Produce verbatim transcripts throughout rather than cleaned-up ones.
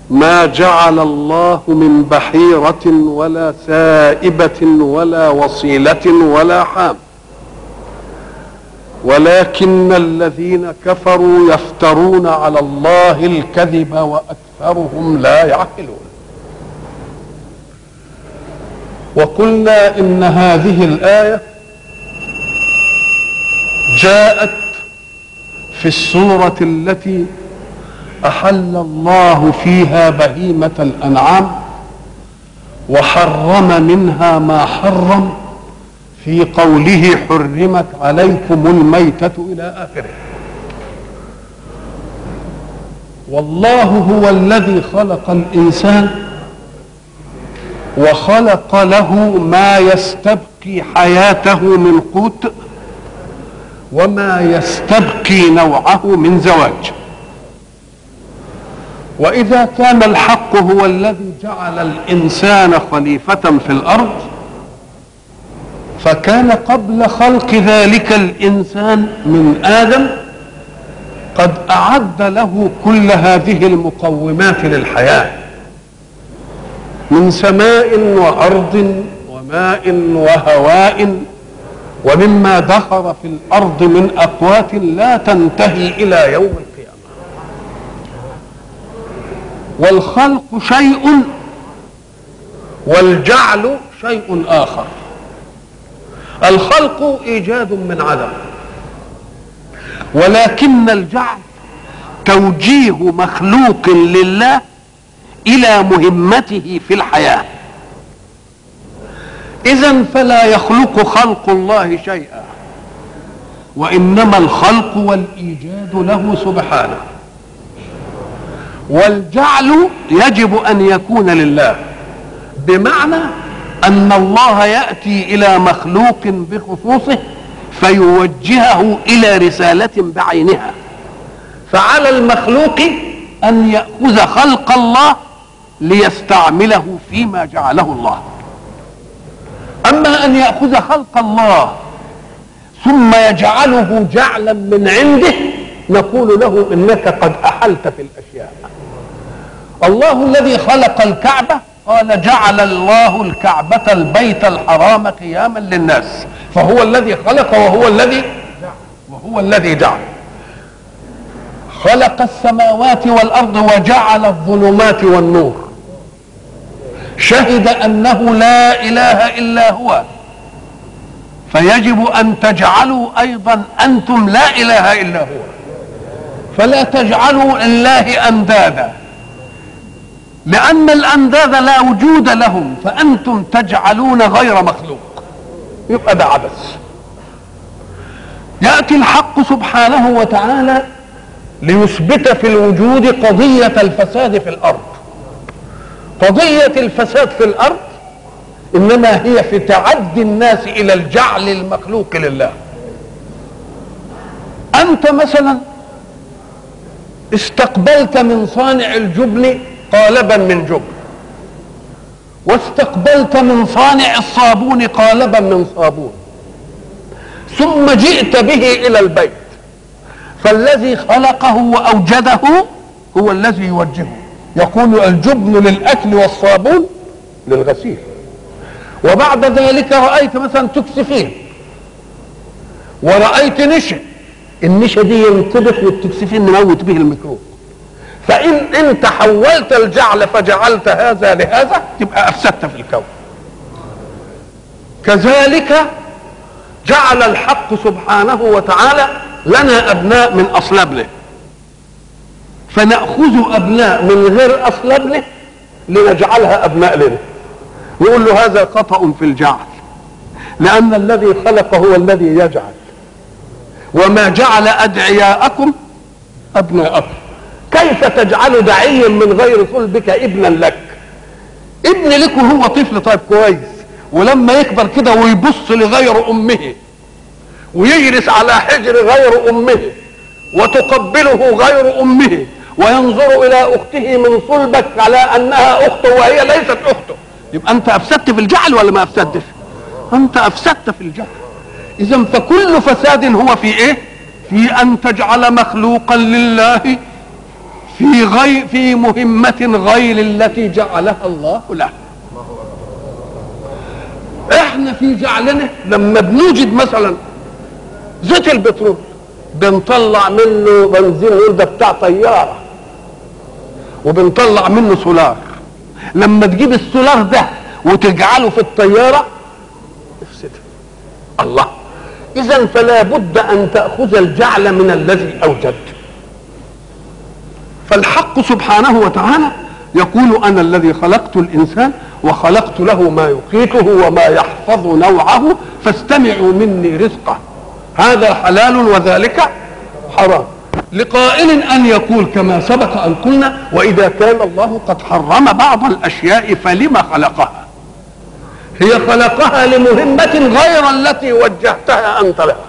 ما جعل الله من بحيرة ولا سائبة ولا وصيلة ولا حام، ولكن الذين كفروا يفترون على الله الكذب وأكثرهم لا يعقلون. وقلنا إن هذه الآية جاءت في السورة التي أحل الله فيها بهيمة الأنعام وحرم منها ما حرم في قوله حرمت عليكم الميتة إلى آخره. والله هو الذي خلق الإنسان وخلق له ما يستبقي حياته من قوت وما يستبقي نوعه من زواج. وإذا كان الحق هو الذي جعل الإنسان خليفة في الأرض، فكان قبل خلق ذلك الإنسان من آدم قد أعد له كل هذه المقومات للحياة من سماء وأرض وماء وهواء ومما دخر في الأرض من أقوات لا تنتهي إلى يوم القيامة. والخلق شيء والجعل شيء آخر. الخلق إيجاد من عدم، ولكن الجعل توجيه مخلوق لله إلى مهمته في الحياة. إذن فلا يخلق خلق الله شيئا، وإنما الخلق والإيجاد له سبحانه. والجعل يجب أن يكون لله، بمعنى أن الله يأتي إلى مخلوق بخصوصه فيوجهه إلى رسالة بعينها، فعلى المخلوق أن يأخذ خلق الله ليستعمله فيما جعله الله. أما أن يأخذ خلق الله ثم يجعله جعلا من عنده نقول له إنك قد أحلت في الأشياء. الله الذي خلق الكعبة قال جعل الله الكعبة البيت الحرام قياما للناس، فهو الذي خلق وهو الذي وهو الذي جعل. خلق السماوات والأرض وجعل الظلمات والنور، شهد أنه لا إله إلا هو، فيجب أن تجعلوا أيضا أنتم لا إله إلا هو، فلا تجعلوا لله أندادا، لأن الأنداد لا وجود لهم، فأنتم تجعلون غير مخلوق، يبقى ده عبث. يأتي الحق سبحانه وتعالى ليثبت في الوجود قضية الفساد في الأرض. قضية الفساد في الأرض إنما هي في تعدي الناس إلى الجعل المخلوق لله. أنت مثلا استقبلت من صانع الجبن قالبا من جبن، واستقبلت من صانع الصابون قالبا من صابون، ثم جئت به إلى البيت، فالذي خلقه وأوجده هو الذي يوجهه. يقول الجبن للأكل والصابون للغسيل. وبعد ذلك رأيت مثلا تكسفين ورأيت نشا، النشا دي ينطبخ والتكسفين نموت به الميكروب. فإن أنت حولت الجعل فجعلت هذا لهذا تبقى أفسدت في الكون. كذلك جعل الحق سبحانه وتعالى لنا أبناء من أصلابنا، فنأخذ أبناء من غير أصلابنا لنجعلها أبناء لنا. يقول له هذا خطأ في الجعل، لأن الذي خلق هو الذي يجعل، وما جعل أدعياءكم أبناءكم. كيف تجعل دعيا من غير صلبك ابنا لك؟ ابن لك هو طفل طيب كويس، ولما يكبر كده ويبص لغير أمه ويجلس على حجر غير أمه وتقبله غير أمه وينظر إلى أخته من صلبك على أنها أخته وهي ليست أخته، يبقى أنت أفسدت في الجعل ولا ما أفسدتش؟ أنت أفسدت في الجعل. إذن فكل فساد هو في إيه؟ في أن تجعل مخلوقا لله في غير في مهمة غير التي جعلها الله له. احنا في جعلنا لما بنوجد مثلا زيت البترول بنطلع منه بنزين نقول ده بتاع طياره، وبنطلع منه سولار. لما تجيب السولار ده وتجعله في الطياره افسدها. الله، اذا فلا بد ان تاخذ الجعل من الذي اوجد. فالحق سبحانه وتعالى يقول انا الذي خلقت الانسان وخلقت له ما يقيته وما يحفظ نوعه فاستمعوا مني رزقه، هذا حلال وذلك حرام. لقائل ان يقول كما سبق ان قلنا واذا كان الله قد حرم بعض الاشياء فلما خلقها؟ هي خلقها لمهمة غير التي وجهتها انت لها.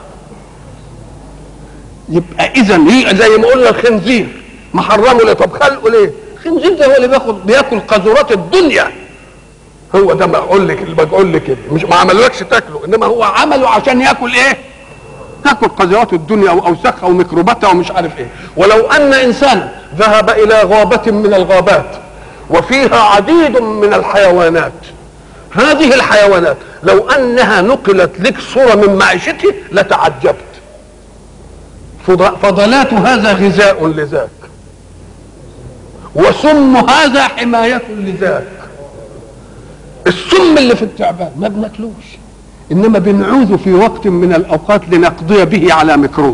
يبقى اذا هي زي ما قلنا الخنزير محرمه ليه؟ طب خلقه ليه؟ الخنزير ده هو اللي بياخد بياكل قذورات الدنيا. هو ده ما اقول لك اللي بقول لك كده، مش ما عملوكش تاكله، انما هو عمله عشان ياكل ايه؟ ياكل قذرات الدنيا واوساخها وميكروباتها ومش عارف ايه. ولو ان انسانا ذهب الى غابة من الغابات وفيها عديد من الحيوانات، هذه الحيوانات لو انها نقلت لك صورة من معيشته لتعجبت. فضلات هذا غذاء لذاك، وسم هذا حماية لذاك. السم اللي في التعبان ما بناكلوش، انما بنعوذ في وقت من الاوقات لنقضي به على ميكروب.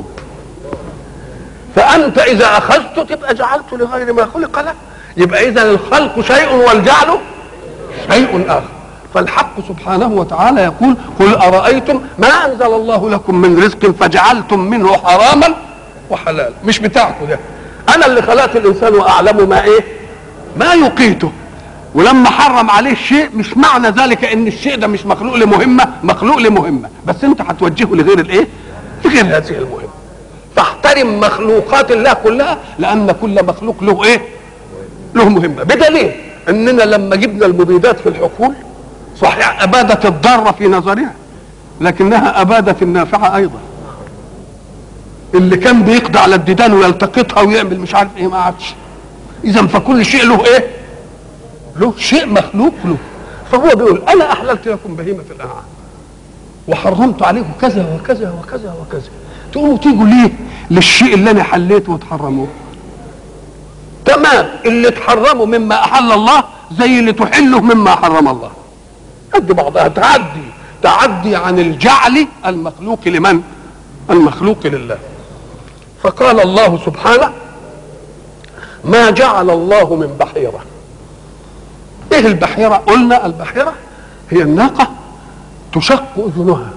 فانت اذا اخذته تبقى جعلته لغير ما خلق له. يبقى اذا الخلق شيء والجعل شيء اخر. فالحق سبحانه وتعالى يقول قل ارايتم ما انزل الله لكم من رزق فجعلتم منه حراما وحلال. مش بتاعكم ده، انا اللي خلقت الانسان واعلم ما ايه ما يقيته. ولما حرم عليه الشيء مش معنى ذلك ان الشيء ده مش مخلوق لمهمه، مخلوق لمهمه، بس انت هتوجهه لغير الايه؟ لغير هذه المهمه. فاحترم مخلوقات الله كلها، لان كل مخلوق له ايه؟ له مهمه. بدليل اننا لما جبنا المبيدات في الحقول صحيح ابادت الضاره في نظرها، لكنها ابادت النافعه ايضا. اللي كان بيقضي على الديدان ويلتقطها ويعمل مش عارف ايه ما عادش. اذا فكل شيء له ايه؟ له شيء مخلوق له. فهو بيقول انا احللت لكم بهيمه الانعام وحرمت عليكم كذا وكذا وكذا وكذا. تقوموا تيجوا ليه للشيء اللي انا حليته وتحرموه؟ تمام، اللي تحرموا مما احل الله زي اللي تحله مما حرم الله، قد بعضها. تعدي تعدي عن الجعل المخلوق لمن؟ المخلوق لله. فقال الله سبحانه ما جعل الله من بحيره. ايه البحيره؟ قلنا البحيره هي الناقه تشق اذنها،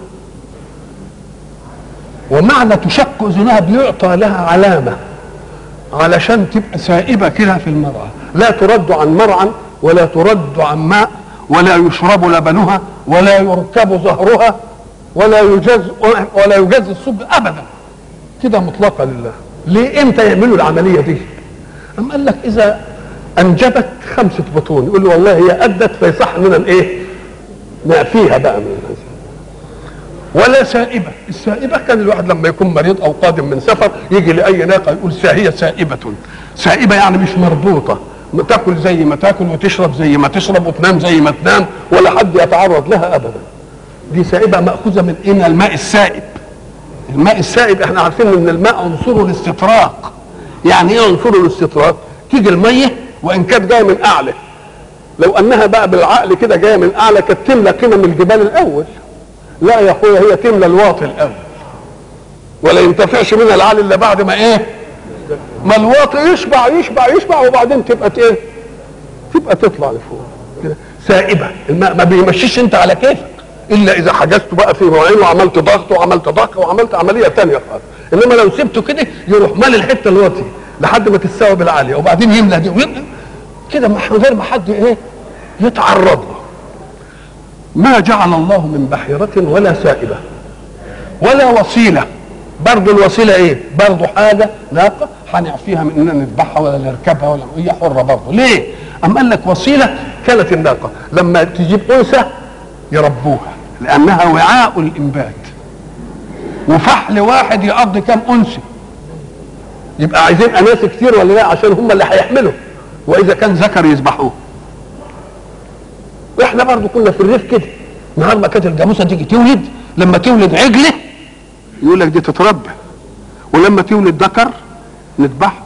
ومعنى تشق اذنها بيعطى لها علامه علشان تبقى سائبه كده في المرعى، لا ترد عن مرعى ولا ترد عن ماء ولا يشرب لبنها ولا يركب ظهرها ولا يجاز ولا يجاز الصب ابدا، كده مطلقه لله. ليه امتى يعملوا العمليه دي؟ أم قال لك اذا انجبت خمسه بطون يقول له والله هي ادت فيصح من الايه؟ نأفيها بقى من الناس. ولا سائبه. السائبه كان الواحد لما يكون مريض او قادم من سفر يجي لاي ناقه يقول هي سائبه. سائبه يعني مش مربوطه، تاكل زي ما تاكل وتشرب زي ما تشرب وتنام زي ما تنام ولا حد يتعرض لها ابدا. دي سائبه ماخوذه من ايه؟ من الماء السائب. الماء السائب احنا عارفين ان الماء عنصره الاستطراق. يعني ايه عنصره الاستطراق؟ تيجي الميه وان كانت جايه من اعلى، لو انها بقى بالعقل كده جايه من اعلى كانت تملى قمم الجبال الاول. لا يا اخويا، هي تملى الواطي الاول ولا ينتفعش منها العالي الا بعد ما ايه؟ ما الواطي يشبع يشبع يشبع وبعدين تبقى ايه؟ تبقى تطلع لفوق كده سائبه. الماء ما بيمشيش انت على كيفك الا اذا حجزته بقى في مواعين وعملت ضغط وعملت ضغط وعملت عمليه ثانيه خالص. انما لو سبته كده يروح مال الحته الواطي لحد ما تستوي بالعاليه وبعدين يملى دي ويملى كده من غير ما حد ايه؟ يتعرض له. ما جعل الله من بحيرة ولا سائبة ولا وصيلة. برضو الوسيلة ايه؟ برضو حاجة ناقة هنعفيها من اننا نذبحها ولا نركبها ولا هي حرة برضو. ليه؟ أم قال لك وسيلة كانت الناقة لما تجيب أنثى يربوها لأنها وعاء الإنبات، وفحل واحد يقضي كم أنثى؟ يبقى عايزين اناس كتير ولا لا عشان هم اللي هيحملوا، واذا كان ذكر يذبحوه. واحنا برضو كنا في الريف كده، نهار ما كانت الجاموسه تيجي تولد، لما تولد عجله يقول لك دي تتربى، ولما تولد ذكر نذبحه.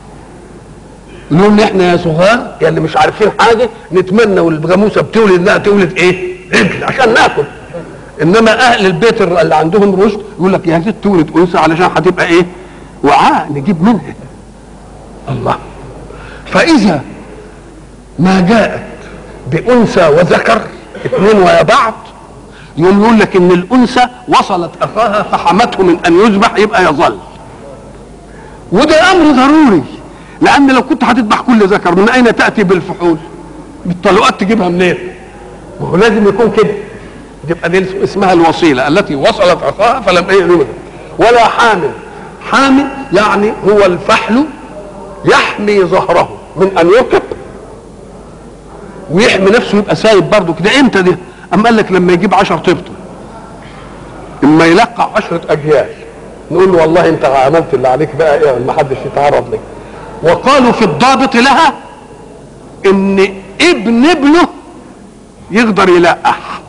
نقول احنا يا صغار يا اللي مش عارفين حاجه نتمنى والجاموسه بتولد انها تولد ايه؟ عجل عشان ناكل. انما اهل البيت اللي عندهم رشد يقول لك يا ريت تولد انثى علشان هتبقى ايه؟ وعاء نجيب منها. الله. فاذا ما جاءت بانثى وذكر اثنين ويا بعض يقوم يقول لك ان الانثى وصلت اخاها فحمته من ان يذبح يبقى يظل. وده امر ضروري، لان لو كنت هتذبح كل ذكر من اين تاتي بالفحول؟ بالطلقات تجيبها منين؟ ما هو لازم يكون كده. يبقى دي اسمها الوصيله التي وصلت اخاها فلم يولد. ولا حامل. حامل يعني هو الفحل يحمي ظهره من ان يركب ويحمي نفسه يبقى سايب برضه كده. امتى ده؟ اما قال لك لما يجيب عشر طبطه اما يلقع عشره اجيال نقول له والله انت عملت اللي عليك بقى ايه ما حدش يتعرض لك. وقالوا في الضابط لها ان ابن ابنه يقدر يلقح،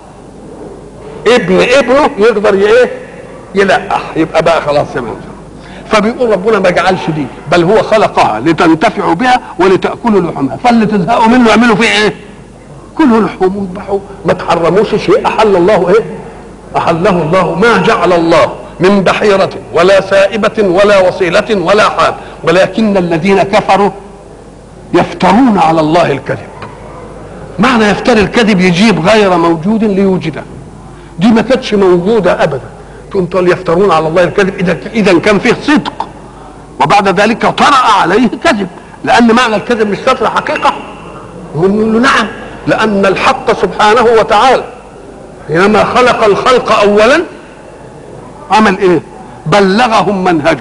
ابن ابنه يقدر ايه؟ يلقح، يبقى بقى خلاص سمعت. فبيقول ربنا ما جعلش دي، بل هو خلقها لتنتفعوا بها ولتاكلوا لحومها، فاللي تزهقوا منه اعملوا فيه ايه؟ كلوا لحوم واذبحوا، ما تحرموش شيء احل الله ايه؟ احله الله. ما جعل الله من بحيرة ولا سائبة ولا وصيلة ولا حام، ولكن الذين كفروا يفترون على الله الكذب. معنى يفتري الكذب يجيب غير موجود ليوجده، دي ما كانتش موجودة ابدا. تقول يفترون على الله الكذب اذا اذا كان فيه صدق، وبعد ذلك طرأ عليه كذب، لان معنى الكذب مش ستر حقيقة. نقول له نعم، لان الحق سبحانه وتعالى حينما خلق الخلق اولا عمل ايه؟ بلغهم منهجه،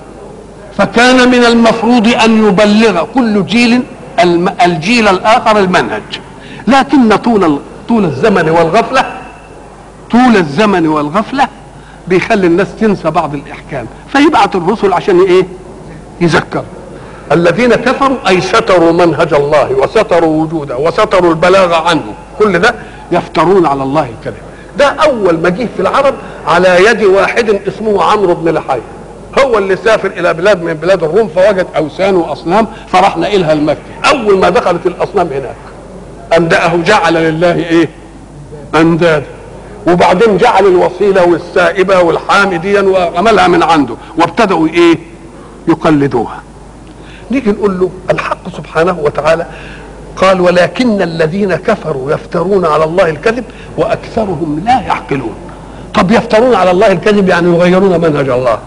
فكان من المفروض ان يبلغ كل جيل الجيل الاخر المنهج. لكن طول طول الزمن والغفله طول الزمن والغفله بيخلي الناس تنسى بعض الاحكام، فيبعث الرسل عشان ايه؟ يذكروا. الذين كفروا اي ستروا منهج الله وستروا وجوده وستروا البلاغ عنه، كل ده يفترون على الله الكذب. ده اول ما جه في العرب على يد واحد اسمه عمرو بن لحي، هو اللي سافر الى بلاد من بلاد الروم فوجد اوثان واصنام فراح ناقلها لمكه. اول ما دخلت الاصنام هناك اندأه جعل لله ايه؟ اندادا، وبعدين جعل الوصيله والسائبه والحامديا وعملها من عنده، وابتدأوا ايه؟ يقلدوها. نيجي نقول له الحق سبحانه وتعالى قال ولكن الذين كفروا يفترون على الله الكذب واكثرهم لا يعقلون. طب يفترون على الله الكذب يعني يغيرون منهج الله،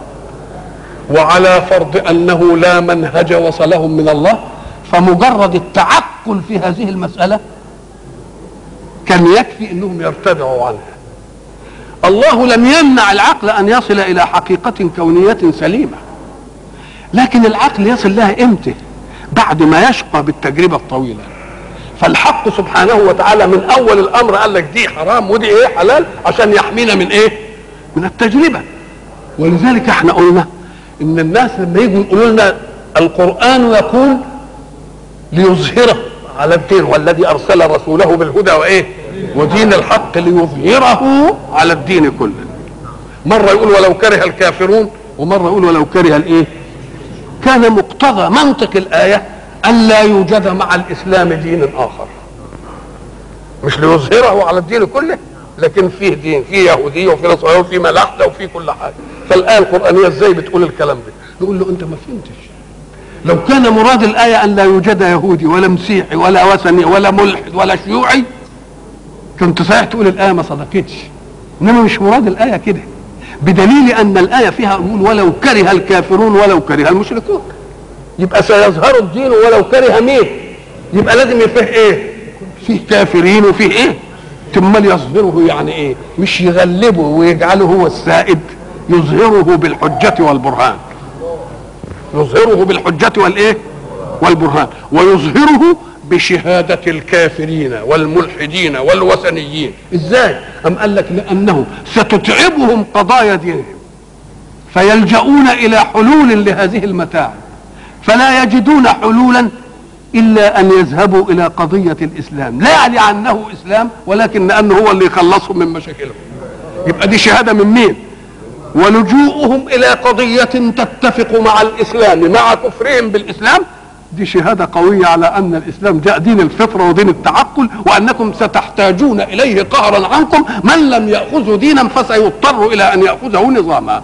وعلى فرض انه لا منهج وصلهم من الله فمجرد التعقل في هذه المسألة كان يكفي انهم يرتدعوا عنها. الله لم يمنع العقل ان يصل الى حقيقة كونية سليمة، لكن العقل يصل لها امتى؟ بعد ما يشقى بالتجربة الطويلة. فالحق سبحانه وتعالى من اول الامر قال لك دي حرام ودي ايه حلال عشان يحمينا من ايه؟ من التجربة. ولذلك احنا قلنا ان الناس لما يجوا يقولوا لنا القرآن يقول ليظهره على الدين، والذي ارسل رسوله بالهدى وايه؟ ودين الحق ليظهره على الدين كله. مرة يقول ولو كره الكافرون، ومرة يقول ولو كره الايه؟ كان مقتضى منطق الآية أن لا يوجد مع الإسلام دين آخر، مش ليظهره على الدين كله، لكن فيه دين، فيه يهودية وفيه نصرانية وفيه ملاحدة وفيه كل حاجة. فالآية القرآنية ازاي بتقول الكلام ده؟ نقول له أنت ما فهمتش. لو كان مراد الآية أن لا يوجد يهودي ولا مسيحي ولا وثني ولا ملحد ولا شيوعي كنت صحيح تقول الآية ما صدقتش، إنما مش مراد الآية كده، بدليل أن الآية فيها يقول ولو كره الكافرون ولو كره المشركون. يبقى سيظهر الدين ولو كره مين؟ يبقى لازم فيه ايه؟ فيه كافرين وفيه ايه؟ ثم يظهره يعني ايه؟ مش يغلبه ويجعله هو السائد، يظهره بالحجة والبرهان. يظهره بالحجة والايه؟ والبرهان، ويظهره بشهادة الكافرين والملحدين والوثنيين. ازاي؟ أم قال لك لأنه ستتعبهم قضايا دينهم، فيلجؤون الى حلول لهذه المتاعب، فلا يجدون حلولا الا ان يذهبوا الى قضيه الاسلام، لا يعني عنه اسلام ولكن لانه هو اللي يخلصهم من مشاكلهم. يبقى دي شهاده من مين؟ ولجوءهم الى قضيه تتفق مع الاسلام مع كفرهم بالاسلام، دي شهاده قويه على ان الاسلام جاء دين الفطره ودين التعقل، وانكم ستحتاجون اليه قهرا عنكم، من لم ياخذه دينا فسيضطر الى ان ياخذه نظاما.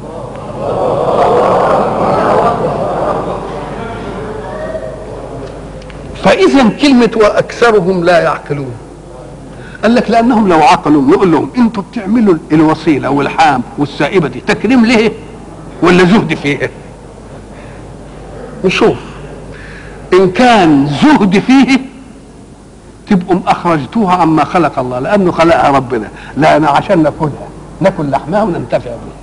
فاذا كلمه واكثرهم لا يعقلون، قال لك لانهم لو عقلوا نقول لهم انتوا بتعملوا الوسيله والحام والسائبه دي تكريم ليه ولا زهد فيها؟ نشوف ان كان زهد فيه تبقوا اخرجتوها عما خلق الله، لانه خلقها ربنا، لا انا عشان ناكلها، ناكل لحمها وننتفع بها.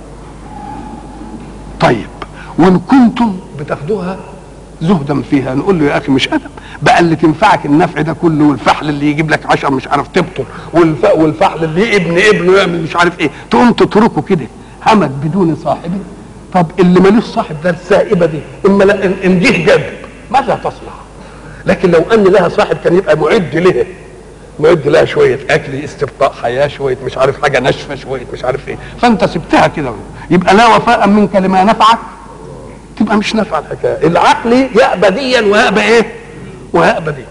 طيب وان كنتم بتاخدوها زهدا فيها، نقول له يا اخي مش ادب بقى اللي تنفعك النفع ده كله، والفحل اللي يجيب لك عشر مش عارف تبطل، والفحل اللي ابن ابنه يعمل مش عارف ايه، تقوم تتركه كده همك بدون صاحبه. طب اللي مالوش صاحب ده السائبه دي اما ان جه جذب ماذا تصنع؟ لكن لو ان لها صاحب كان يبقى معد لها، معد لها شويه اكل، استبقاء حياه، شويه مش عارف حاجه ناشفه، شويه مش عارف ايه، فانت سبتها كده، يبقى لا وفاء منك لما نفعك، تبقى مش نافعه الحكايه. العقل يأبى ديا ويأبى ايه؟ ويأبى دي.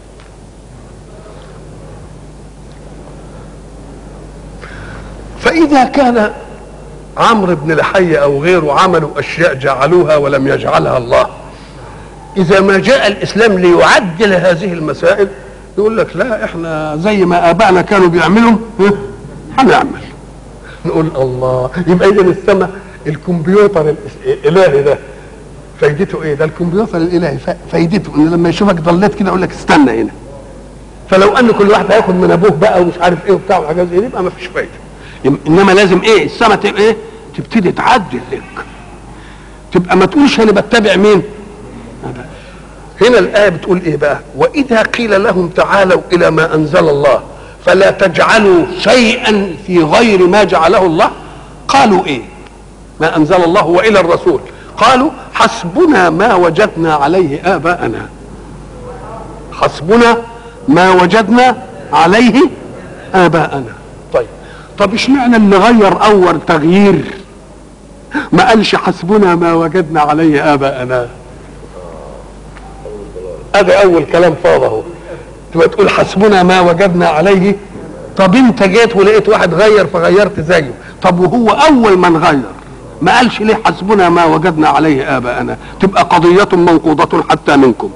فإذا كان عمرو بن لحي أو غيره عملوا أشياء جعلوها ولم يجعلها الله، إذا ما جاء الإسلام ليعدل هذه المسائل يقول لك لا احنا زي ما آبائنا كانوا بيعملوا هنعمل. نقول الله، يبقى إذا السماء الكمبيوتر الإلهي ده فايدته ايه؟ ده الكمبيوتر الالهي فايدته ان لما يشوفك ضليت كده يقول لك استنى هنا. فلو ان كل واحد هياخد من ابوه بقى ومش عارف ايه وبتاع وحاجات زي دي يبقى ما فيش فايده. انما لازم ايه؟ السما تبقى ايه؟ تبتدي تعدل لك. تبقى ما تقولش انا بتبع مين؟ هنا الايه بتقول ايه بقى؟ واذا قيل لهم تعالوا الى ما انزل الله فلا تجعلوا شيئا في غير ما جعله الله، قالوا ايه؟ ما انزل الله والى الرسول، قالوا حسبنا ما وجدنا عليه آباءنا. حسبنا ما وجدنا عليه آباءنا. طيب طب اشمعنى اللي غير اول تغيير ما قالش حسبنا ما وجدنا عليه آباءنا؟ ادي اول كلام فاضه. تبقى تقول حسبنا ما وجدنا عليه، طب انت جيت ولقيت واحد غير فغيرت زيه، طب وهو اول من غير ما قالش ليه حسبنا ما وجدنا عليه آباءنا؟ تبقى قضية منقوضة حتى منكم.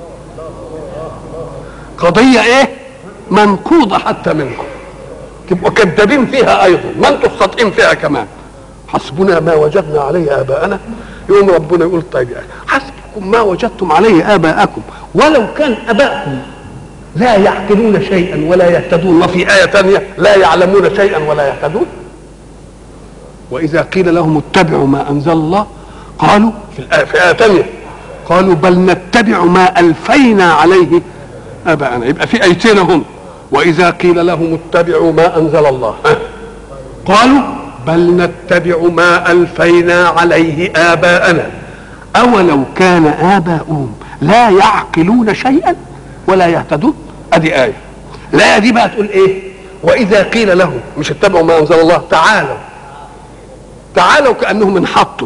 قضية ايه؟ منقوضة حتى منكم، تبقوا كذابين فيها ايضا، ما انتوا صادقين فيها كمان. حسبنا ما وجدنا عليه آباءنا، يقوم ربنا يقول طيب يعني حسبكم ما وجدتم عليه آباءكم ولو كان آباءكم لا يعقلون شيئا ولا يهتدون، وفي آية ثانية لا يعلمون شيئا ولا يهتدون. وإذا قيل لهم اتبعوا ما أنزل الله قالوا في الآية في آية ثانية قالوا بل نتبع ما ألفينا عليه آباءنا. يبقى في آيتين هم. وإذا قيل لهم اتبعوا ما أنزل الله قالوا بل نتبع ما ألفينا عليه آباءنا أولو كان آباؤهم لا يعقلون شيئا ولا يهتدون. أدي آية. الآية دي بقى تقول إيه؟ وإذا قيل لهم مش اتبعوا ما أنزل الله، تعالوا تعالوا كأنهم انحطوا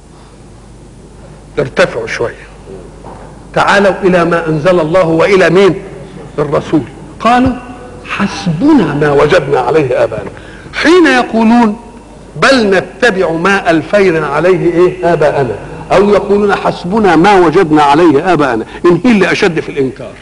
ارتفعوا شوية، تعالوا إلى ما أنزل الله وإلى مين؟ الرسول. قالوا حسبنا ما وجدنا عليه آباءنا. حين يقولون بل نتبع ما ألفينا عليه إيه آباءنا، أو يقولون حسبنا ما وجدنا عليه آباءنا، إن هي اللي أشد في الإنكار.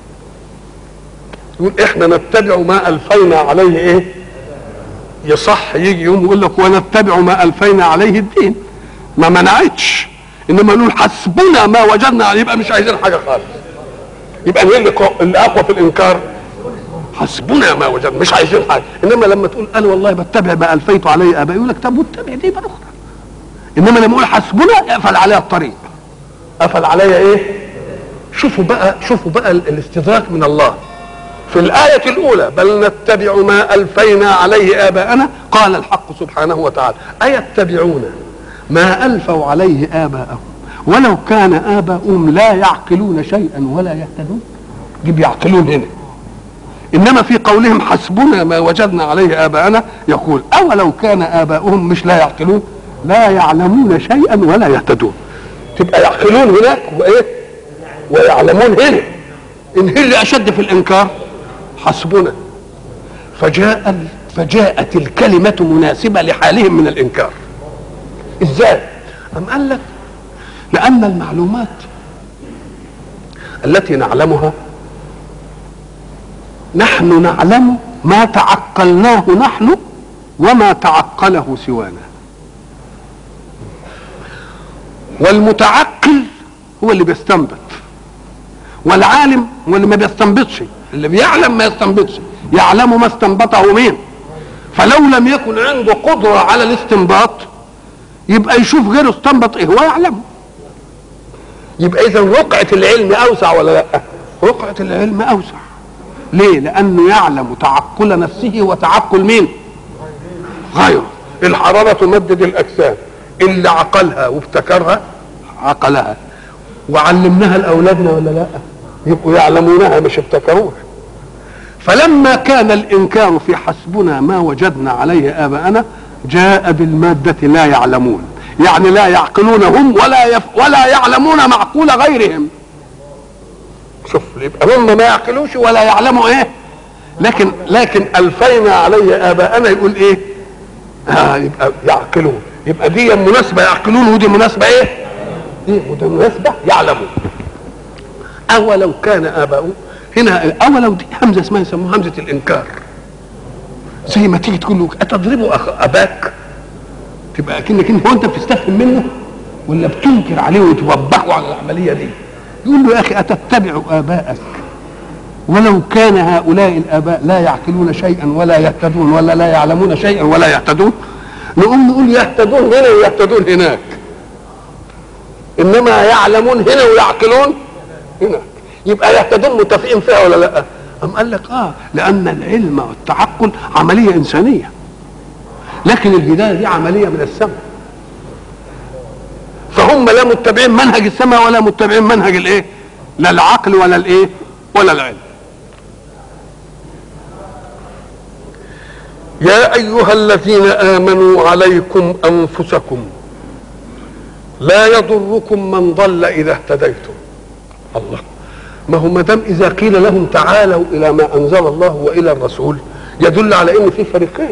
يقول إحنا نتبع ما ألفينا عليه إيه، يصح يجي يوم يقول لك ونتبع ما ألفينا عليه الدين، ما منعتش، إنما نقول حسبنا ما وجدنا عليه، يبقى مش عايزين حاجة خالص. يبقى اللي أقوى في الإنكار حسبنا ما وجدنا، مش عايزين حاجة. إنما لما تقول أنا والله بتبع ما ألفيت عليه آبائي يقول لك طب واتبع دي بقى أخرى. إنما لما أقول حسبنا أقفل عليها الطريق، قفل عليها إيه؟ شوفوا بقى شوفوا بقى الاستدراك من الله. في الآية الأولى بل نتبع ما ألفينا عليه آباءنا، قال الحق سبحانه وتعالى أيتبعون ما ألفوا عليه آباءهم ولو كان آباؤهم لا يعقلون شيئا ولا يهتدون. جيب يعقلون هنا. إنما في قولهم حسبنا ما وجدنا عليه آباءنا يقول أولو كان آباؤهم مش لا يعقلون لا يعلمون شيئا ولا يهتدون. تبقى يعقلون هناك وإيه ويعلمون هنا. إن هي اللي أشد في الإنكار حسبنا. فجاء فجاءت الكلمة مناسبة لحالهم من الإنكار. إزاي؟ أم قال لك لأن المعلومات التي نعلمها نحن نعلم ما تعقلناه نحن وما تعقله سوانا. والمتعقل هو اللي بيستنبط والعالم هو اللي ما بيستنبطش. اللي بيعلم ما يستنبطش. يعلم ما استنبطه مين؟ فلو لم يكن عنده قدرة على الاستنباط يبقى يشوف غيره استنبط ايه هو يعلمه. يبقى اذا رقعة العلم اوسع ولا لا؟ رقعة العلم اوسع. ليه؟ لانه يعلم تعقل نفسه وتعقل مين؟ غيره. الحرارة تمدد الاجسام. اللي عقلها وابتكرها عقلها وعلمناها لاولادنا ولا لا؟ يبقوا يعلمونها مش ابتكروها. فلما كان الانكار في حسبنا ما وجدنا عليه اباءنا جاء بالمادة لا يعلمون. يعني لا يعقلون هم ولا يف ولا يعلمون معقول غيرهم. شوف يبقى هم ما يعقلوش ولا يعلموا ايه. لكن لكن الفينا عليه اباءنا يقول ايه؟ آه يبقى يعقلون. يبقى دي مناسبة يعقلون ودي مناسبة ايه؟ دي مناسبة يعلمون. اولو كان اباؤهم هنا اولو دي همزة اسمها يسموها همزة الانكار. زي ما تيجي تقول له اتضربوا أخ اباك تبقى كأنك انت هو انت بتستفهم منه ولا بتنكر عليه وتوبخه على العمليه دي. يقول له يا اخي اتتبع اباءك ولو كان هؤلاء الاباء لا يعقلون شيئا ولا يهتدون ولا لا يعلمون شيئا ولا يهتدون. نقوم نقول يهتدون هنا ويهتدون هناك. انما يعلمون هنا ويعقلون هناك. يبقى يهتدون متفقين فيها ولا لا؟ أم قال لك اه لان العلم والتعقل عمليه انسانيه لكن الهدايه دي عمليه من السماء. فهم لا متبعين منهج السماء ولا متبعين منهج الايه؟ لا العقل ولا الايه؟ ولا العلم. يا ايها الذين امنوا عليكم انفسكم لا يضركم من ضل اذا اهتديتم. الله. ما هو ما دام اذا قيل لهم تعالوا الى ما انزل الله والى الرسول يدل على ان في فريقين.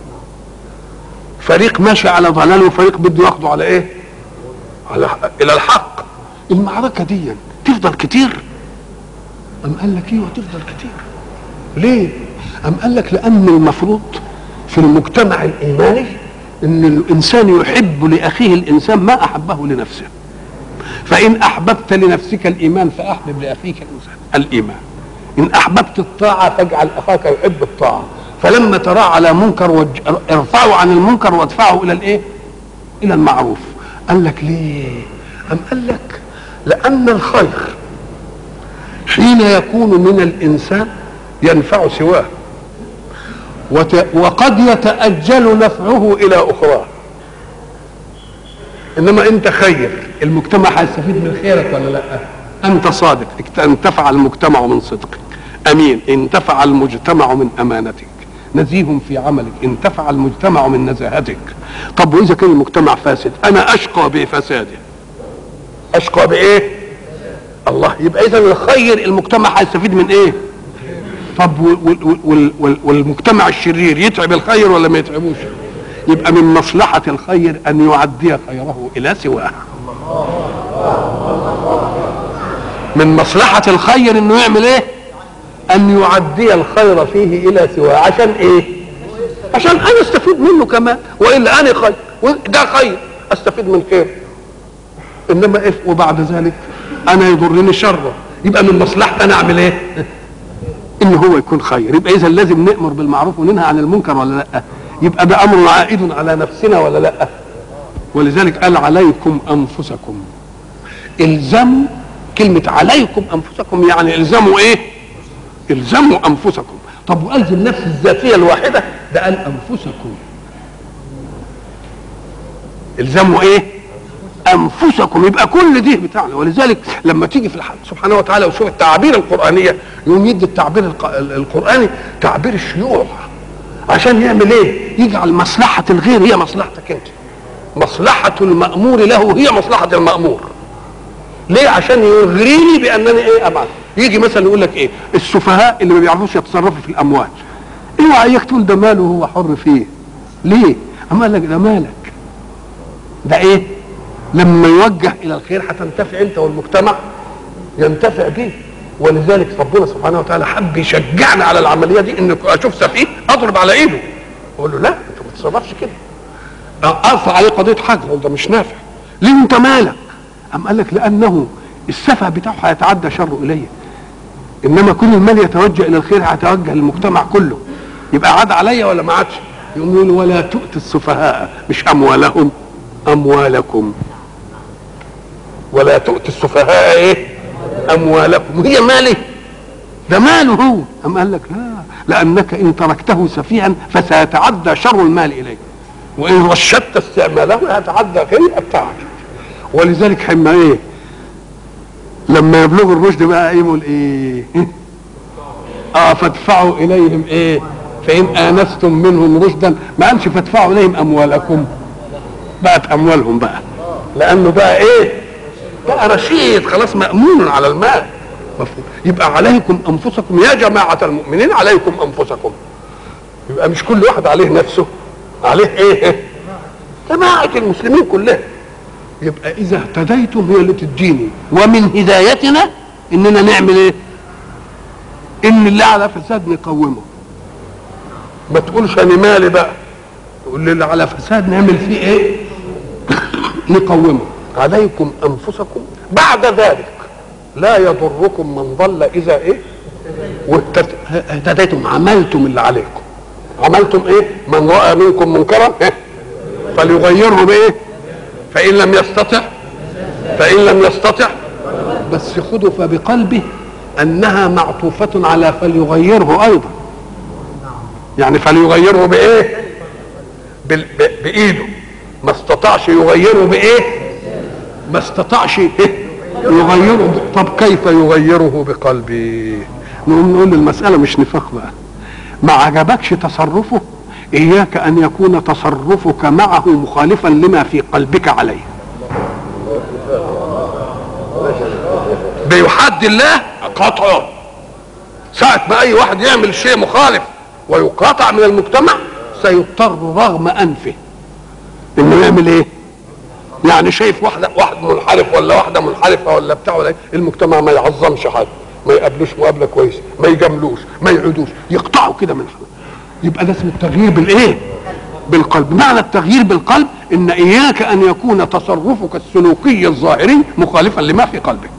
فريق ماشي على ضلال وفريق بده ياخده على ايه؟ على الى الحق. المعركه دي تفضل كتير؟ ام قال لك ايوه تفضل كتير. ليه؟ ام قال لك لان المفروض في المجتمع الايماني ان الانسان يحب لاخيه الانسان ما احبه لنفسه. فان احببت لنفسك الايمان فاحبب لاخيك الايمان. ان احببت الطاعه فاجعل اخاك يحب الطاعه. فلما ترى على منكر وج... ارفعوا عن المنكر وادفعوا الى الايه؟ الى المعروف. قال لك ليه؟ ام قال لك لان الخير حين يكون من الانسان ينفع سواه وت... وقد يتاجل نفعه الى اخرى. انما انت خير المجتمع هيستفيد من خيرك ولا لا؟ انت صادق انتفع المجتمع من صدقك. امين انتفع المجتمع من امانتك. نزيه في عملك انتفع المجتمع من نزاهتك. طب واذا كان المجتمع فاسد انا اشقى بفساده. اشقى بايه؟ الله. يبقى اذا الخير المجتمع هيستفيد من ايه؟ طب وال وال وال والمجتمع الشرير يتعب الخير ولا ما يتعبوش؟ يبقى من مصلحة الخير ان يعدي خيره الى سواه. من مصلحة الخير انه يعمل ايه؟ ان يعدي الخير فيه الى سواه. عشان ايه؟ عشان انا استفيد منه كمان. والا انا خير ده خير استفيد من خير. انما ايه وبعد ذلك انا يضرني شره. يبقى من مصلحتي انا اعمل ايه؟ ان هو يكون خير. يبقى اذا لازم نأمر بالمعروف وننهى عن المنكر ولا لا؟ يبقى ده امر عائد على نفسنا ولا لا؟ ولذلك قال عليكم انفسكم. الزموا. كلمة عليكم انفسكم يعني الزموا ايه؟ الزموا انفسكم. طب والزم النفس الذاتية الواحدة؟ ده قال انفسكم. الزموا ايه؟ انفسكم. يبقى كل دي بتاعنا. ولذلك لما تيجي في الحق سبحانه وتعالى وشوف التعابير القرآنية، يقوم يدي التعبير القرآني تعبير الشيوع، عشان يعمل ايه؟ يجعل مصلحة الغير هي مصلحتك انت، مصلحة المأمور له هي مصلحة المأمور. ليه؟ عشان يغريني بانني ايه ابعد. يجي مثلا يقول لك ايه؟ السفهاء اللي ما بيعرفوش يتصرفوا في الاموال، اوعى إيه تقول ده ماله هو حر فيه. ليه؟ اما قال لك ده مالك، ده ايه؟ لما يوجه الى الخير هتنتفع انت والمجتمع ينتفع به. ولذلك ربنا سبحانه وتعالى حب يشجعنا على العمليه دي، ان اشوف سفيه اضرب على ايده اقول له لا انت ما تتصرفش كده، ارفع عليه قضيه حجر اقول ده مش نافع. ليه انت مالك؟ أم قال لك لانه السفه بتاعه هيتعدى شره اليه، انما كل المال يتوجه الى الخير هيتوجه للمجتمع كله، يبقى عاد عليا ولا ما عادش؟ يقوم يقول ولا تؤتوا السفهاء، مش اموالهم، اموالكم. ولا تؤتوا السفهاء ايه؟ اموالكم. هي مالي؟ ده ماله هو. أم قال لك لا، لانك ان تركته سفيها فسيتعدى شر المال اليه، وان رشدت استعماله هيتعدى خير بتاعك. ولذلك حما ايه؟ لما يبلغوا الرشد بقى يقول ايه؟ اه فادفعوا اليهم ايه؟ فان انستم منهم رشدا، ما قالش فادفعوا اليهم اموالكم، بقت اموالهم بقى، لانه بقى ايه؟ بقى رشيد خلاص، مأمون على المال. مفهوم؟ يبقى عليكم انفسكم يا جماعة المؤمنين، عليكم انفسكم. يبقى مش كل واحد عليه نفسه، عليه ايه؟ جماعة المسلمين كلها. يبقى اذا اهتديتم هي اللي تديني، ومن هدايتنا اننا نعمل ايه؟ ان اللي على فساد نقومه. ما تقولش انا مالي بقى، تقول اللي على فساد نعمل فيه ايه؟ نقومه. عليكم انفسكم. بعد ذلك لا يضركم من ضل اذا ايه؟ واهتديتم، عملتم اللي عليكم. عملتم ايه؟ من راى منكم منكرا فليغيره بايه؟ فان لم يستطع فان لم يستطع بس خذوا فبقلبه انها معطوفه على فليغيره ايضا. يعني فليغيره بايه؟ بايده. ما استطاعش يغيره بايه؟ ما استطاعش يغيره. طب كيف يغيره بقلبه؟ نقوم نقول المسألة مش نفاق بقى. ما عجبكش تصرفه، إياك أن يكون تصرفك معه مخالفا لما في قلبك عليه. بيحد الله قطعه. ساعة ما أي واحد يعمل شيء مخالف ويقاطع من المجتمع سيضطر رغم أنفه إنه يعمل إيه؟ يعني شايف واحدة واحد منحرف ولا واحدة منحرفة ولا بتاع ولا إيه؟ المجتمع ما يعظمش حد، ما يقابلوش مقابلة كويسة، ما يجاملوش، ما يعودوش، يقطعوا كده من حد. يبقى ده اسمه التغيير بالايه؟ بالقلب. معنى التغيير بالقلب ان اياك ان يكون تصرفك السلوكي الظاهري مخالفا لما في قلبك،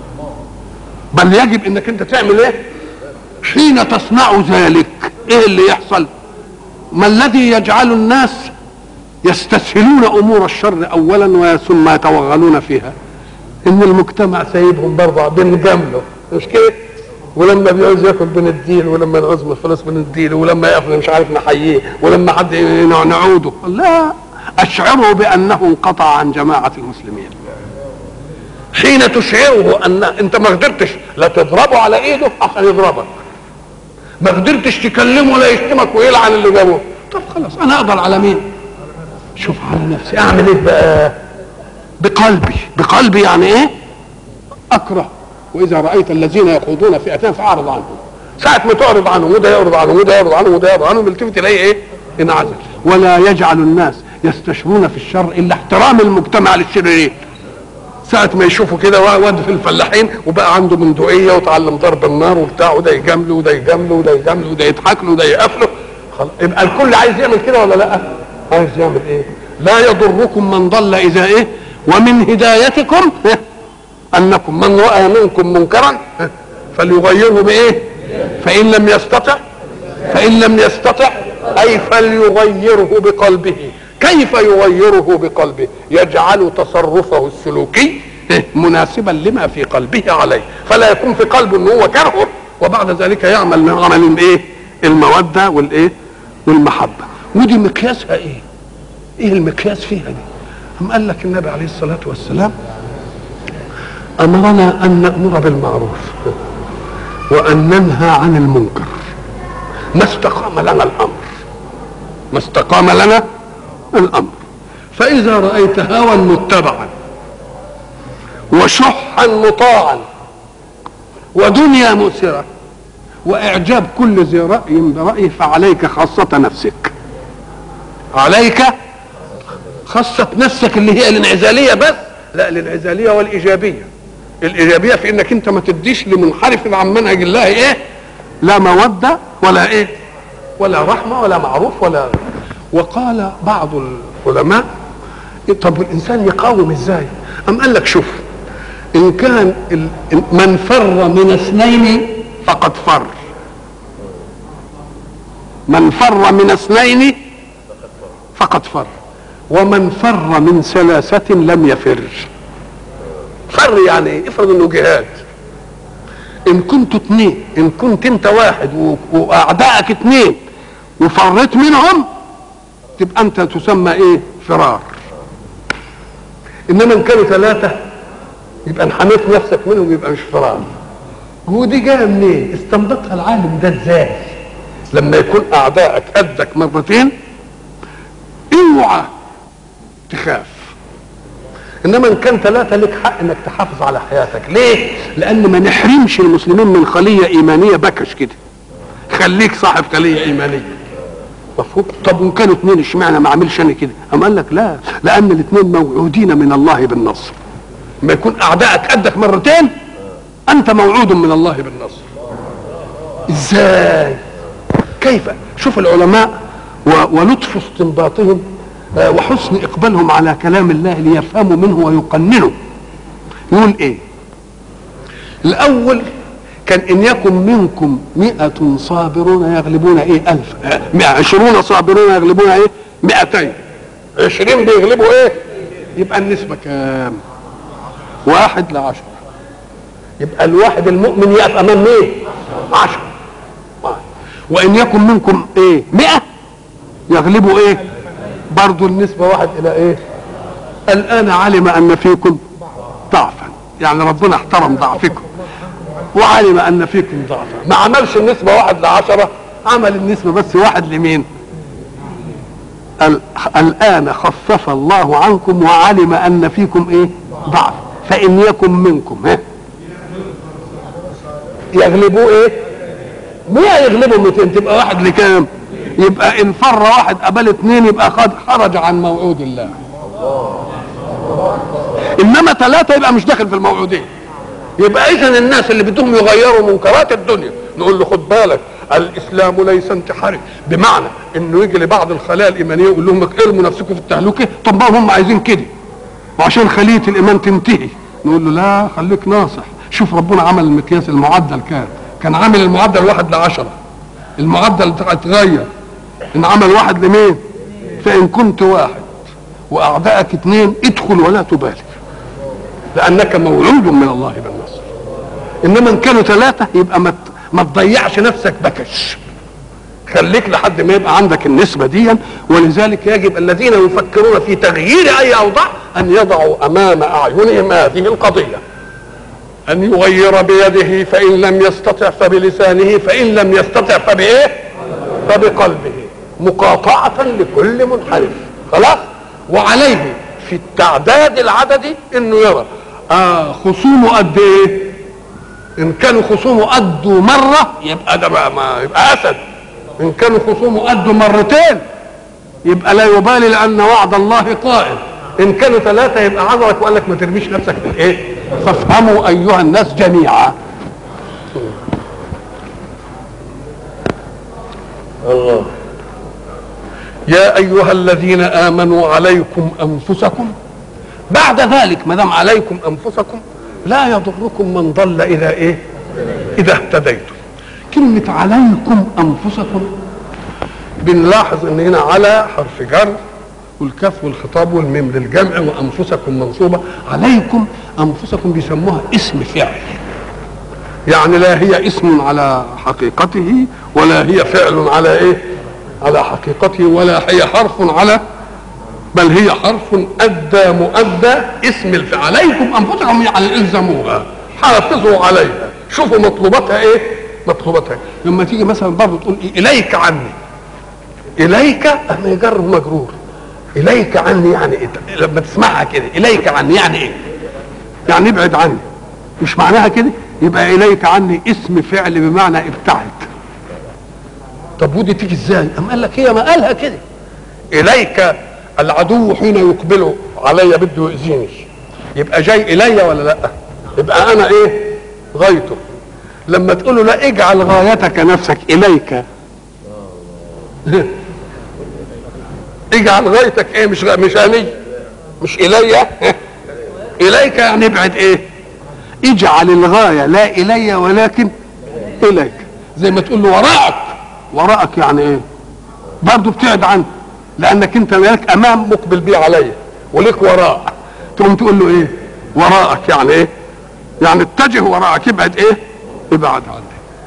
بل يجب انك انت تعمل ايه؟ حين تصنع ذلك ايه اللي يحصل؟ ما الذي يجعل الناس يستسهلون امور الشر اولا ثم يتوغلون فيها؟ ان المجتمع سايبهم برضه بنجامله، مش كده؟ ولما بيعوز ياكل بنديله، ولما نعوز من الفلوس بنديله، ولما يقفل مش عارف نحييه، ولما حد نعوده. لا، اشعره بانه انقطع عن جماعه المسلمين. حين تشعره ان انت ما قدرتش لا تضربه على ايده عشان يضربك، ما قدرتش تكلمه لا يشتمك ويلعن اللي جابه، طب خلاص انا اقدر على مين؟ شوف على نفسي اعمل ايه بقى؟ بقلبي. بقلبي يعني ايه؟ اكره. واذا رايت الذين يخوضون في اتان فاعرض عنهم. ساعه ما تعرض عنهم وده يعرض عنهم وده يعرض عنهم وده يعرض عنهم يلتفت اليه ايه؟ انعزل. ولا يجعل الناس يستشرون في الشر الا احترام المجتمع للشريرين. ساعه ما يشوفوا كده واد في الفلاحين وبقى عنده بندقيه وتعلم ضرب النار وبتاع، وده يجامله وده يجامله وده يجامله وده يضحك له وده يقفله، يبقى الكل عايز يعمل كده ولا لا؟ عايز يعمل ايه؟ لا يضركم من ضل اذا ايه؟ ومن هدايتكم انكم من راى منكم منكرا فليغيره بايه؟ فان لم يستطع فان لم يستطع اي فليغيره بقلبه. كيف يغيره بقلبه؟ يجعل تصرفه السلوكي مناسبا لما في قلبه عليه، فلا يكون في قلبه ان هو كرهه وبعد ذلك يعمل من عمل الايه؟ الموده والايه؟ والمحبه. ودي مقياسها ايه؟ ايه المقياس فيها دي؟ أم قال لك النبي عليه الصلاة والسلام أمرنا أن نأمر بالمعروف وأن ننهى عن المنكر ما استقام لنا الأمر ما استقام لنا الأمر. فإذا رأيت هوى متبعا وشحا مطاعا ودنيا مؤثرة وإعجاب كل ذي رأي برأيه فعليك خاصة نفسك، عليك خاصة نفسك اللي هي الانعزالية بس، لا الانعزالية والإيجابية. الإيجابية في إنك أنت ما تديش لمنحرف عن منهج الله إيه؟ لا مودة ولا إيه؟ ولا رحمة ولا معروف ولا. وقال بعض العلماء طب الإنسان يقاوم إزاي؟ أم قال لك شوف، إن كان من فر من اثنين فقد فر، من فر من اثنين فقد فر، ومن فر من ثلاثة لم يفر. فر يعني افرض انه جهاد، ان كنتوا اثنين، ان كنت انت واحد واعدائك اثنين وفريت منهم تبقى انت تسمى ايه؟ فرار. انما ان كانوا ثلاثة يبقى انحميت نفسك منهم يبقى مش فرار. ودي جايه منين؟ استنبطها العالم ده ازاي؟ لما يكون اعدائك قدك مرتين اوعى تخاف، انما ان كان ثلاثه لك حق انك تحافظ على حياتك. ليه؟ لان ما نحرمش المسلمين من خليه ايمانيه بكش كده، خليك صاحب خليه ايمانيه. مفهوم؟ طب وان كانوا اثنين اشمعنى ما اعملش انا كده؟ اما قال لك لا، لان الاثنين موعودين من الله بالنصر. ما يكون اعدائك قدك مرتين انت موعود من الله بالنصر. ازاي؟ كيف؟ شوف العلماء ولطف استنباطهم وحسن اقبالهم على كلام الله ليفهموا منه ويقننوا. يقول ايه؟ الاول كان ان يكن منكم مئة صابرون يغلبون ايه؟ الف. مئة عشرون صابرون يغلبون ايه؟ مئتين. عشرين بيغلبوا ايه؟ يبقى النسبة كام؟ واحد لعشرة. يبقى الواحد المؤمن يقف امام مين؟ عشرة. وان يكن منكم ايه؟ مئة يغلبوا ايه؟ برضو النسبة واحد الى ايه؟ الان علم ان فيكم ضعفا، يعني ربنا احترم ضعفكم وعلم ان فيكم ضعفا. ما عملش النسبة واحد لعشرة، عمل النسبة بس واحد لمين؟ الان خفف الله عنكم وعلم ان فيكم ايه؟ ضعف. فان يكن منكم ها يغلبوا ايه؟ مئة يغلبوا مئتين، تبقى واحد لكام؟ يبقى ان فر واحد قبل اثنين يبقى خد خرج عن موعود الله. انما ثلاثة يبقى مش داخل في الموعودين. يبقى اذا الناس اللي بدهم يغيروا منكرات الدنيا نقول له خد بالك، الاسلام ليس انتحاري، بمعنى انه يجي لبعض الخلايا الايمانيه يقول لهم ارموا نفسكم في التهلكه. طب ما هم عايزين كده وعشان خليه الايمان تنتهي نقول له لا خليك ناصح. شوف ربنا عمل المقياس المعدل كان كان عامل المعدل واحد لعشرة، المعدل اتغير ان عمل واحد لمين؟ فان كنت واحد واعدائك اثنين ادخل ولا تبالي لانك موعود من الله بالنصر. انما ان كانوا ثلاثه يبقى ما ما تضيعش نفسك بكش، خليك لحد ما يبقى عندك النسبه دي. ولذلك يجب الذين يفكرون في تغيير اي اوضاع ان يضعوا امام اعينهم هذه القضيه، ان يغير بيده فان لم يستطع فبلسانه فان لم يستطع فبايه؟ فبقلبه، مقاطعه لكل منحرف. خلاص؟ وعليه في التعداد العددي انه يرى اه خصومه قد ايه؟ ان كانوا خصومه قدوا مره يبقى ده بقى ما يبقى اسد، ان كانوا خصومه قدوا مرتين يبقى لا يبالي لان وعد الله قائم، ان كانوا ثلاثه يبقى عذرك وقال لك ما ترميش نفسك في الايه؟ فافهموا ايها الناس جميعا. الله يا ايها الذين امنوا عليكم انفسكم. بعد ذلك ما دام عليكم انفسكم لا يضركم من ضل اذا ايه؟ اذا اهتديتم. كلمه عليكم انفسكم بنلاحظ ان هنا على حرف جر والكاف والخطاب والميم للجمع وانفسكم منصوبه. عليكم انفسكم بيسموها اسم فعل، يعني لا هي اسم على حقيقته ولا هي فعل على ايه؟ على حقيقته، ولا هي حرف على بل هي حرف أدى مؤدى اسم الفعل. عليكم أنفسكم يعني الزموها، حافظوا عليها، شوفوا مطلوباتها ايه، مطلوباتها. لما تيجي مثلا برضه تقول إيه؟ إليك عني، إليك أنا جر مجرور، إليك عني يعني إيه؟ لما تسمعها كده إليك عني يعني إيه؟ يعني ابعد عني، مش معناها كده؟ يبقى إليك عني اسم فعل بمعنى ابتعد. طب ودي تيجي ازاي؟ أم قال لك هي ما قالها كده، إليك العدو حين يقبل علي بده يؤذيني، يبقى جاي إلي ولا لا؟ يبقى أنا إيه؟ غايته. لما تقول له لا اجعل غايتك نفسك إليك اجعل غايتك ايه؟ مش مش اني مش الي اليك يعني ابعد ايه؟ اجعل الغايه لا الي ولكن اليك. زي ما تقول له وراءك، وراءك يعني ايه؟ برضه ابتعد عنه، لانك انت مالك امام مقبل بيه عليا وليك وراء، تقوم تقول له ايه؟ وراءك يعني ايه؟ يعني اتجه وراءك، ابعد ايه؟ ابعد عنه.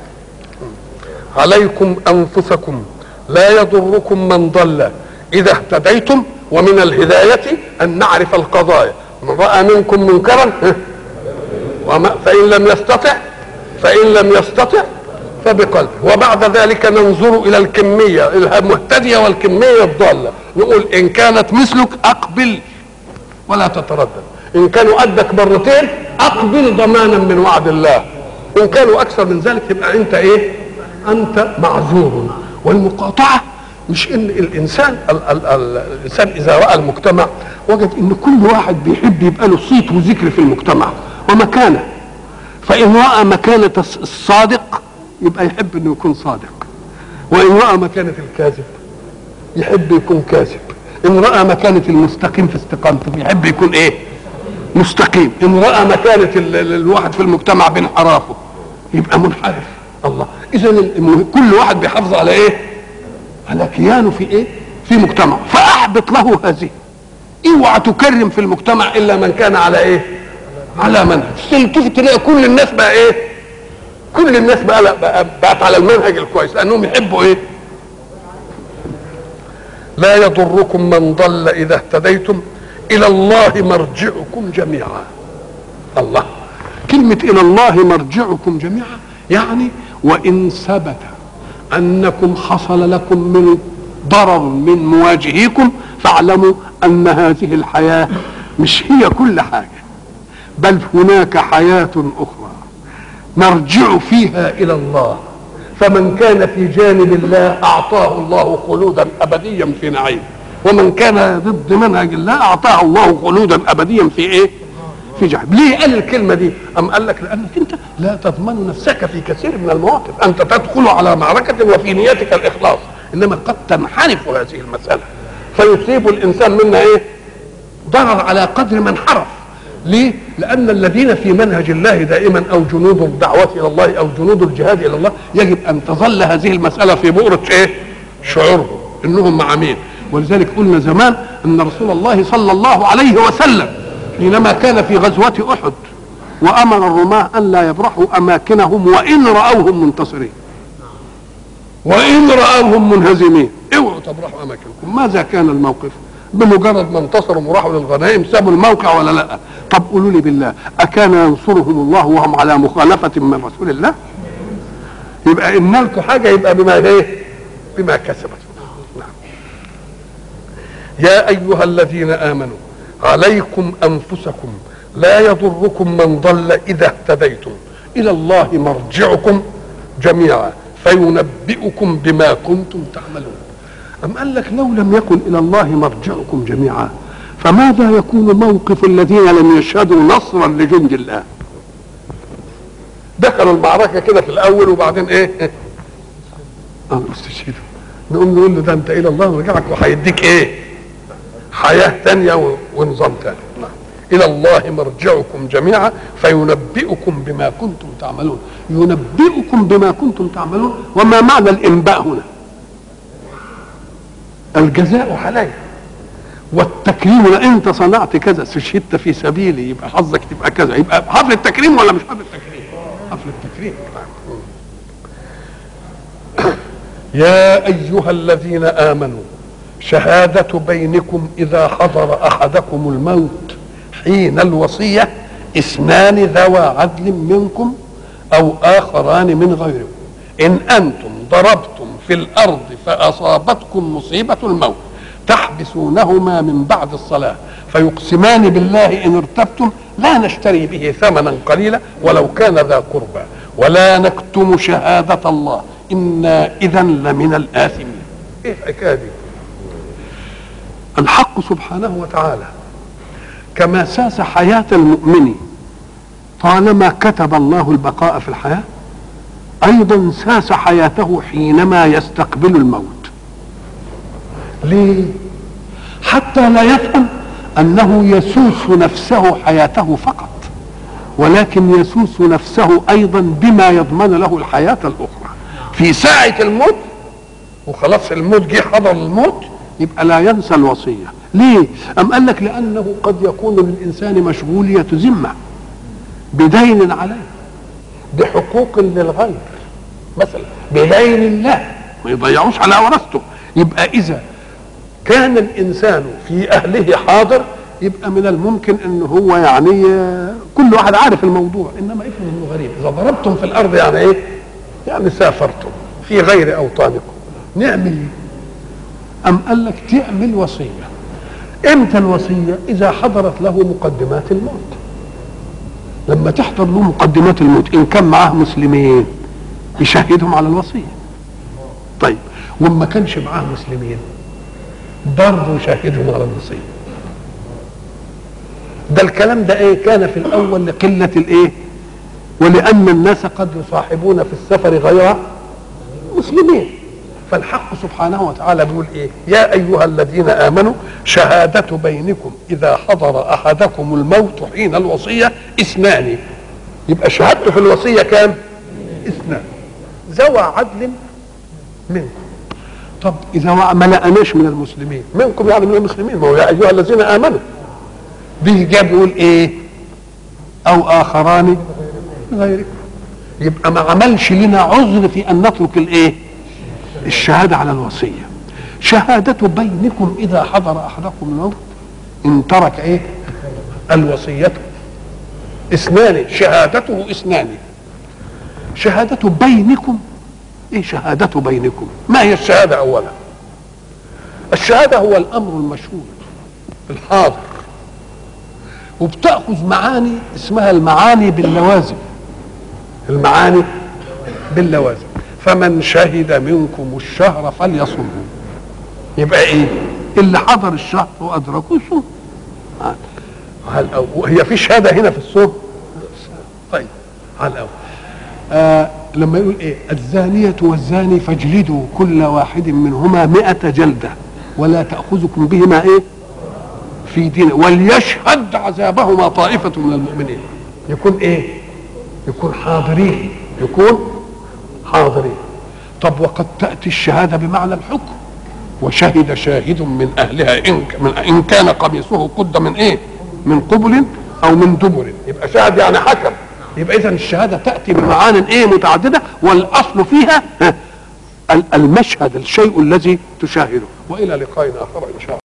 عليكم انفسكم لا يضركم من ضل إذا اهتديتم. ومن الهداية أن نعرف القضايا. من رأى منكم منكرا وما فإن لم يستطع فإن لم يستطع فبقلبه، وبعد ذلك ننظر إلى الكمية المهتدية والكمية الضالة، نقول إن كانت مثلك أقبل ولا تتردد، إن كانوا قدك مرتين أقبل ضمانا من وعد الله، إن كانوا أكثر من ذلك يبقى أنت إيه؟ أنت معذور. والمقاطعة مش ان الانسان ال ال ال الانسان اذا راى المجتمع وجد ان كل واحد بيحب يبقى له صيت وذكر في المجتمع ومكانه، فان راى مكانه الصادق يبقى يحب انه يكون صادق، وان راى مكانه الكاذب يحب يكون كاذب، ان راى مكانه المستقيم في استقامته يحب يكون ايه؟ مستقيم، ان راى مكانه الواحد في المجتمع بانحرافه يبقى منحرف. الله، اذا كل واحد بيحافظ على ايه؟ على كيانه في ايه؟ في مجتمع. فاحبط له هذه، اوعى تكرم في المجتمع الا من كان على ايه؟ على منهج. تلتفت تلاقي كل الناس بقى ايه؟ كل الناس بقى, بقى بقت على المنهج الكويس، لانهم يحبوا ايه؟ لا يضركم من ضل اذا اهتديتم الى الله مرجعكم جميعا. الله، كلمة الى الله مرجعكم جميعا يعني وان ثبت انكم حصل لكم من ضرر من مواجهيكم فاعلموا ان هذه الحياة مش هي كل حاجة، بل هناك حياة اخرى نرجع فيها الى الله. فمن كان في جانب الله اعطاه الله خلودا ابديا في نعيم، ومن كان ضد منهج الله اعطاه الله خلودا ابديا في ايه؟ في جهنم. ليه قال الكلمه دي؟ ام قال لك لانك انت لا تضمن نفسك في كثير من المواقف، انت تدخل على معركه وفي نيتك الاخلاص، انما قد تنحرف هذه المساله فيصيب الانسان منا ايه؟ ضرر على قدر ما انحرف. ليه؟ لان الذين في منهج الله دائما او جنود الدعوه الى الله او جنود الجهاد الى الله يجب ان تظل هذه المساله في بؤره ايه؟ شعورهم انهم مع مين. ولذلك قلنا زمان ان رسول الله صلى الله عليه وسلم حينما كان في غزوة أحد وأمر الرماة أن لا يبرحوا أماكنهم وإن رأوهم منتصرين، وإن رأوهم منهزمين اوعوا تبرحوا أماكنكم. ماذا كان الموقف؟ بمجرد ما انتصروا وراحوا للغنائم سابوا الموقع ولا لا؟ طب قولوا لي بالله، أكان ينصرهم الله وهم على مخالفة من رسول الله؟ يبقى إن لكم حاجة يبقى بما إيه؟ بما كسبت. نعم. يا أيها الذين آمنوا عليكم أنفسكم لا يضركم من ضل إذا اهتديتم إلى الله مرجعكم جميعا فينبئكم بما كنتم تعملون. أم قال لك لو لم يكن إلى الله مرجعكم جميعا فماذا يكون موقف الذين لم يشهدوا نصرا لجند الله؟ دخلوا المعركة كده في الأول وبعدين إيه؟ أنا استشهدوا. نقوم نقول له ده أنت إلى الله مرجعك وهيديك إيه؟ حياة تانية ونظام تاني. إلى الله مرجعكم جميعا فينبئكم بما كنتم تعملون. ينبئكم بما كنتم تعملون. وما معنى الإنباء هنا؟ الجزاء عليه والتكريم. أنت صنعت كذا، استشهدت في سبيلي، يبقى حظك تبقى كذا. يبقى حفل التكريم ولا مش حفل التكريم؟ حفل التكريم. يا أيها الذين آمنوا شهادة بينكم إذا حضر أحدكم الموت حين الوصية اثنان ذوى عدل منكم أو آخران من غيركم إن أنتم ضربتم في الأرض فأصابتكم مصيبة الموت تحبسونهما من بعد الصلاة فيقسمان بالله إن ارتبتم لا نشتري به ثمنا قليلا ولو كان ذا قربى ولا نكتم شهادة الله إنا إذا لمن الآثمين. إيه الحكاية دي؟ الحق سبحانه وتعالى كما ساس حياة المؤمن طالما كتب الله البقاء في الحياة أيضا ساس حياته حينما يستقبل الموت. ليه؟ حتى لا يفهم أنه يسوس نفسه حياته فقط ولكن يسوس نفسه أيضا بما يضمن له الحياة الأخرى في ساعة الموت. وخلاص الموت جه حضر الموت يبقى لا ينسى الوصية. ليه؟ أم قال لك لأنه قد يكون للإنسان مشغولية ذمة بدين عليه بحقوق للغير مثلا بدين الله ما يضيعوش على ورثته. يبقى إذا كان الإنسان في أهله حاضر يبقى من الممكن أن هو يعني كل واحد عارف الموضوع. إنما افهم أنه غريب. إذا ضربتم في الأرض يعني إيه؟ يعني سافرتم في غير أوطانكم نعمل إيه؟ أم قال لك تعمل وصية. إمتى الوصية؟ إذا حضرت له مقدمات الموت. لما تحضر له مقدمات الموت إن كان معاه مسلمين يشهدهم على الوصية. طيب وما كانش معاه مسلمين برضه يشهدهم على الوصية. ده الكلام ده ايه؟ كان في الاول لقلة الايه؟ ولان الناس قد يصاحبون في السفر غير مسلمين. فالحق سبحانه وتعالى بيقول ايه؟ يا ايها الذين امنوا شهادة بينكم اذا حضر احدكم الموت حين الوصية اثنان. يبقى شهادته في الوصية كام؟ اثنان ذوى عدل منكم. طب اذا ما لقناش من المسلمين منكم يعني من المسلمين ما هو يا ايها الذين امنوا دي جاب يقول ايه؟ او اخران من غيركم. يبقى ما عملش لنا عذر في ان نترك الايه؟ الشهاده على الوصيه. شهاده بينكم اذا حضر احدكم الموت ان ترك ايه؟ الوصيه اثنان شهادته اثنان. شهاده بينكم ايه؟ شهاده بينكم ما هي الشهاده؟ اولا الشهاده هو الامر المشهود الحاضر وبتأخذ معاني اسمها المعاني باللوازم. المعاني باللوازم. فمن شهد منكم الشهر فليصمه. يبقى ايه؟ اللي حضر الشهر وادركه صوم. هل هي في شهاده هنا في الصوم؟ طيب على الاول آه لما يقول ايه؟ الزانية والزاني فاجلدوا كل واحد منهما مئة جلدة ولا تأخذكم بهما ايه؟ في دين وليشهد عذابهما طائفة من المؤمنين. يكون ايه؟ يكون حاضرين. يكون حاضرين. طب وقد تأتي الشهادة بمعنى الحكم. وشهد شاهد من أهلها إن, من إن كان قميصه قد من ايه؟ من قبل أو من دبر. يبقى شاهد يعني حكم. يبقى إذن الشهادة تأتي بمعان ايه؟ متعددة. والأصل فيها المشهد الشيء الذي تشاهده. وإلى لقاء آخر إن شاء الله.